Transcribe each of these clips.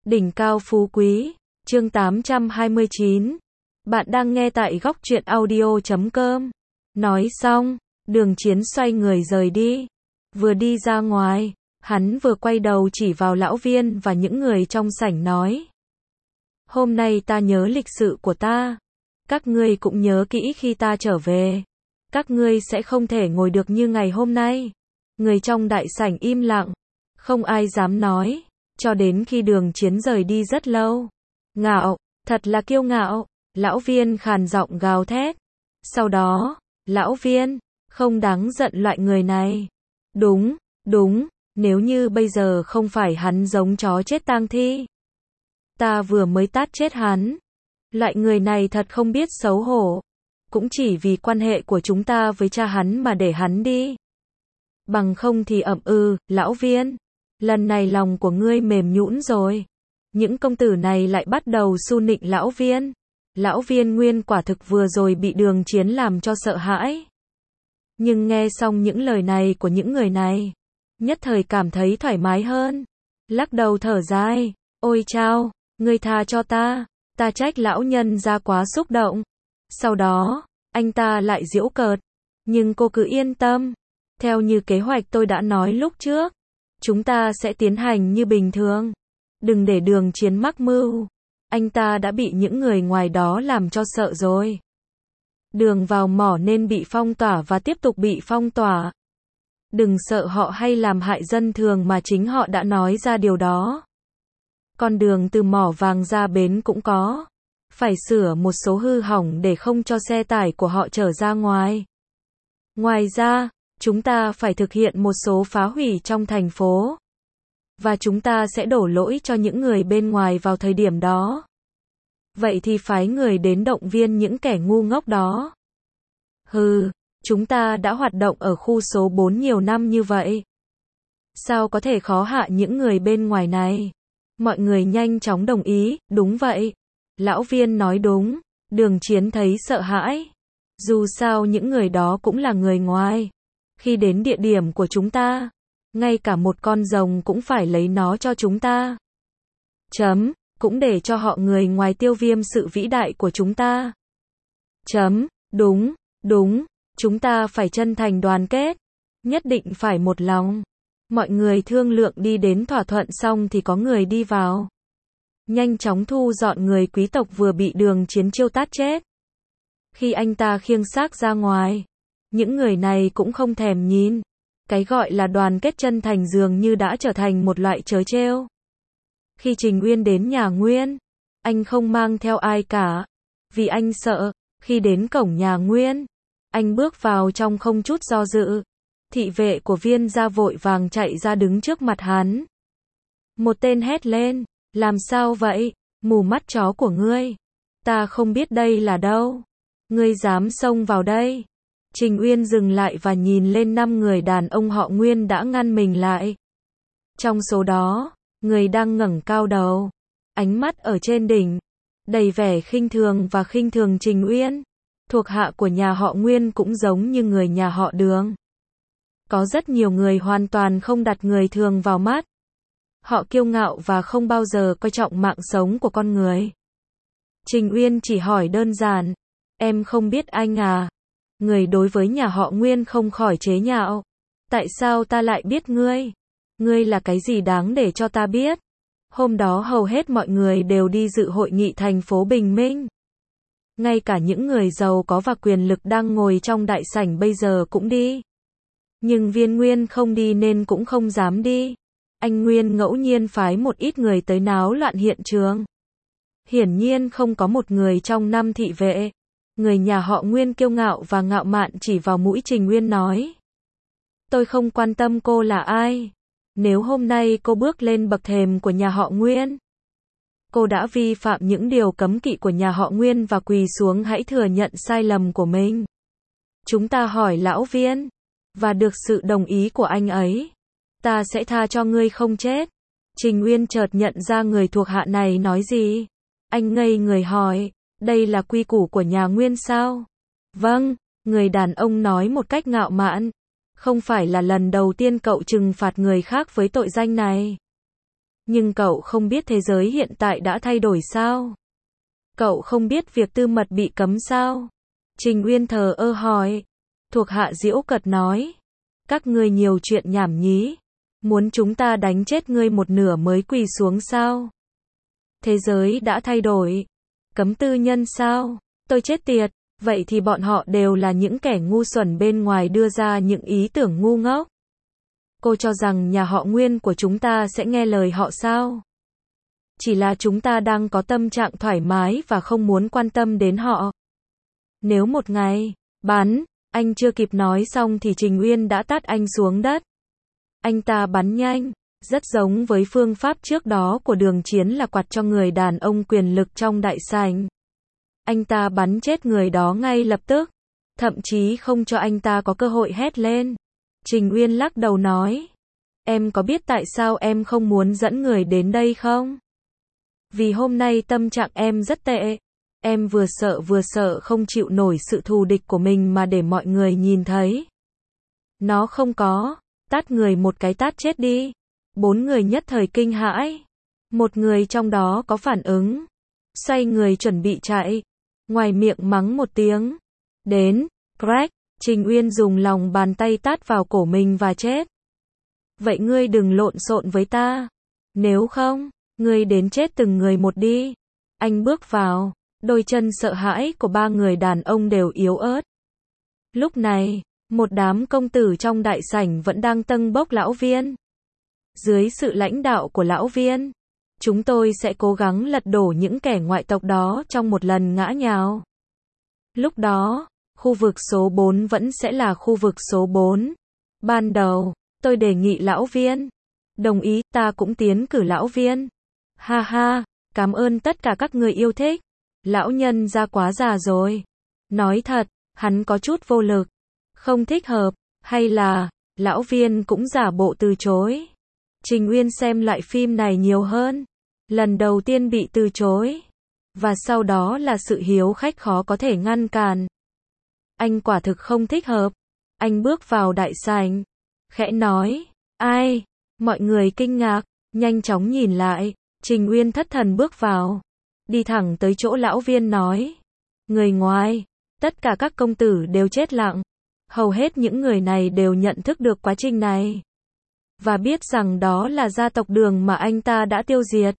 Đỉnh cao phú quý, chương 829. Bạn đang nghe tại góc truyện audio.com. Nói xong, Đường Chiến xoay người rời đi. Vừa đi ra ngoài, hắn vừa quay đầu chỉ vào lão Viên và những người trong sảnh nói. Hôm nay ta nhớ lịch sự của ta. Các ngươi cũng nhớ kỹ khi ta trở về. Các ngươi sẽ không thể ngồi được như ngày hôm nay. Người trong đại sảnh im lặng, không ai dám nói. Cho đến khi Đường Chiến rời đi rất lâu. Ngạo, thật là kiêu ngạo, lão Viên khàn giọng gào thét. Sau đó, lão Viên, không đáng giận loại người này. Đúng, nếu như bây giờ không phải hắn giống chó chết tang thi. Ta vừa mới tát chết hắn. Loại người này thật không biết xấu hổ. Cũng chỉ vì quan hệ của chúng ta với cha hắn mà để hắn đi. Bằng không thì lão Viên. Lần này lòng của ngươi mềm nhũn rồi. Những công tử này lại bắt đầu su nịnh lão Viên. Lão Viên nguyên quả thực vừa rồi bị Đường Chiến làm cho sợ hãi. Nhưng nghe xong những lời này của những người này, nhất thời cảm thấy thoải mái hơn. Lắc đầu thở dài, ôi chao, ngươi tha cho ta trách lão nhân ra quá xúc động. Sau đó, anh ta lại giễu cợt, nhưng cô cứ yên tâm. Theo như kế hoạch tôi đã nói lúc trước, chúng ta sẽ tiến hành như bình thường. Đừng để Đường Chiến mắc mưu. Anh ta đã bị những người ngoài đó làm cho sợ rồi. Đường vào mỏ nên bị phong tỏa và tiếp tục bị phong tỏa. Đừng sợ họ hay làm hại dân thường mà chính họ đã nói ra điều đó. Con đường từ mỏ vàng ra bến cũng có. Phải sửa một số hư hỏng để không cho xe tải của họ trở ra ngoài. Ngoài ra, chúng ta phải thực hiện một số phá hủy trong thành phố. Và chúng ta sẽ đổ lỗi cho những người bên ngoài vào thời điểm đó. Vậy thì phái người đến động viên những kẻ ngu ngốc đó. Chúng ta đã hoạt động ở khu số 4 nhiều năm như vậy. Sao có thể khó hạ những người bên ngoài này? Mọi người nhanh chóng đồng ý, đúng vậy. Lão Viên nói đúng. Đường Chiến thấy sợ hãi. Dù sao những người đó cũng là người ngoài. Khi đến địa điểm của chúng ta, ngay cả một con rồng cũng phải lấy nó cho chúng ta. Cũng để cho họ người ngoài tiêu viêm sự vĩ đại của chúng ta. Đúng, chúng ta phải chân thành đoàn kết. Nhất định phải một lòng. Mọi người thương lượng đi đến thỏa thuận xong thì có người đi vào. Nhanh chóng thu dọn người quý tộc vừa bị Đường Chiến chiêu tát chết. Khi anh ta khiêng xác ra ngoài, những người này cũng không thèm nhìn. Cái gọi là đoàn kết chân thành dường như đã trở thành một loại trớ trêu. Khi Trình Uyên đến nhà Nguyên, anh không mang theo ai cả. Vì anh sợ, khi đến cổng nhà Nguyên, anh bước vào trong không chút do dự. Thị vệ của Viên gia vội vàng chạy ra đứng trước mặt hắn. Một tên hét lên, làm sao vậy, mù mắt chó của ngươi. Ta không biết đây là đâu. Ngươi dám xông vào đây. Trình Uyên dừng lại và nhìn lên 5 người đàn ông họ Nguyên đã ngăn mình lại. Trong số đó, người đang ngẩng cao đầu, ánh mắt ở trên đỉnh, đầy vẻ khinh thường và khinh thường Trình Uyên. Thuộc hạ của nhà họ Nguyên cũng giống như người nhà họ Đường. Có rất nhiều người hoàn toàn không đặt người thường vào mắt. Họ kiêu ngạo và không bao giờ coi trọng mạng sống của con người. Trình Uyên chỉ hỏi đơn giản, em không biết anh à? Người đối với nhà họ Nguyên không khỏi chế nhạo. Tại sao ta lại biết ngươi? Ngươi là cái gì đáng để cho ta biết? Hôm đó hầu hết mọi người đều đi dự hội nghị thành phố Bình Minh. Ngay cả những người giàu có và quyền lực đang ngồi trong đại sảnh bây giờ cũng đi. Nhưng Viên Nguyên không đi nên cũng không dám đi. Anh Nguyên ngẫu nhiên phái một ít người tới náo loạn hiện trường. Hiển nhiên không có một người trong 5 thị vệ. Người nhà họ Nguyên kiêu ngạo và ngạo mạn chỉ vào mũi Trình Nguyên nói. Tôi không quan tâm cô là ai. Nếu hôm nay cô bước lên bậc thềm của nhà họ Nguyên, cô đã vi phạm những điều cấm kỵ của nhà họ Nguyên và quỳ xuống hãy thừa nhận sai lầm của mình. Chúng ta hỏi lão Viên, và được sự đồng ý của anh ấy, ta sẽ tha cho ngươi không chết. Trình Nguyên chợt nhận ra người thuộc hạ này nói gì. Anh ngây người hỏi, đây là quy củ của nhà Nguyên sao? Vâng, người đàn ông nói một cách ngạo mạn. Không phải là lần đầu tiên cậu trừng phạt người khác với tội danh này. Nhưng cậu không biết thế giới hiện tại đã thay đổi sao? Cậu không biết việc tư mật bị cấm sao? Trình Uyên thờ ơ hỏi. Thuộc hạ giễu cợt nói. Các ngươi nhiều chuyện nhảm nhí. Muốn chúng ta đánh chết ngươi một nửa mới quỳ xuống sao? Thế giới đã thay đổi. Cấm tư nhân sao? Tôi chết tiệt. Vậy thì bọn họ đều là những kẻ ngu xuẩn bên ngoài đưa ra những ý tưởng ngu ngốc. Cô cho rằng nhà họ Nguyên của chúng ta sẽ nghe lời họ sao? Chỉ là chúng ta đang có tâm trạng thoải mái và không muốn quan tâm đến họ. Nếu một ngày, anh chưa kịp nói xong thì Trình Uyên đã tát anh xuống đất. Anh ta bắn nhanh, rất giống với phương pháp trước đó của Đường Chiến là quạt cho người đàn ông quyền lực trong đại sảnh. Anh ta bắn chết người đó ngay lập tức, thậm chí không cho anh ta có cơ hội hét lên. Trình Uyên lắc đầu nói, em có biết tại sao em không muốn dẫn người đến đây không? Vì hôm nay tâm trạng em rất tệ. Em vừa sợ không chịu nổi sự thù địch của mình mà để mọi người nhìn thấy. Nó không có, tát người một cái tát chết đi. 4 người nhất thời kinh hãi. Một người trong đó có phản ứng. Xoay người chuẩn bị chạy. Ngoài miệng mắng một tiếng. Đến, crack, Trình Uyên dùng lòng bàn tay tát vào cổ mình và chết. Vậy ngươi đừng lộn xộn với ta. Nếu không, ngươi đến chết từng người một đi. Anh bước vào. Đôi chân sợ hãi của 3 người đàn ông đều yếu ớt. Lúc này, một đám công tử trong đại sảnh vẫn đang tâng bốc lão Viên. Dưới sự lãnh đạo của lão Viên, chúng tôi sẽ cố gắng lật đổ những kẻ ngoại tộc đó trong một lần ngã nhào. Lúc đó, khu vực số 4 vẫn sẽ là khu vực số 4. Ban đầu, tôi đề nghị lão Viên. Đồng ý, ta cũng tiến cử lão Viên. Ha ha, cảm ơn tất cả các người yêu thích. Lão nhân ra quá già rồi. Nói thật, hắn có chút vô lực. Không thích hợp, hay là, lão Viên cũng giả bộ từ chối. Trình Uyên xem lại phim này nhiều hơn. Lần đầu tiên bị từ chối. Và sau đó là sự hiếu khách khó có thể ngăn cản. Anh quả thực không thích hợp. Anh bước vào đại sảnh. Khẽ nói, ai? Mọi người kinh ngạc, nhanh chóng nhìn lại. Trình Uyên thất thần bước vào. Đi thẳng tới chỗ lão Viên nói. Người ngoài, tất cả các công tử đều chết lặng. Hầu hết những người này đều nhận thức được quá trình này. Và biết rằng đó là gia tộc Đường mà anh ta đã tiêu diệt.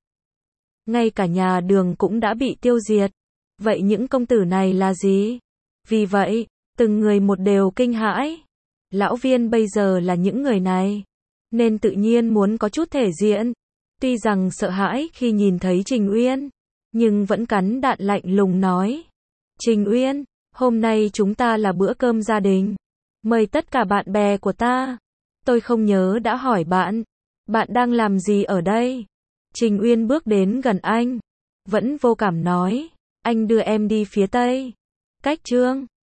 Ngay cả nhà Đường cũng đã bị tiêu diệt. Vậy những công tử này là gì? Vì vậy, từng người một đều kinh hãi. Lão Viên bây giờ là những người này. Nên tự nhiên muốn có chút thể diện. Tuy rằng sợ hãi khi nhìn thấy Trình Uyên. Nhưng vẫn cắn đạn lạnh lùng nói. Trình Uyên, hôm nay chúng ta là bữa cơm gia đình. Mời tất cả bạn bè của ta. Tôi không nhớ đã hỏi bạn. Bạn đang làm gì ở đây? Trình Uyên bước đến gần anh. Vẫn vô cảm nói. Anh đưa em đi phía tây. Cách Trương.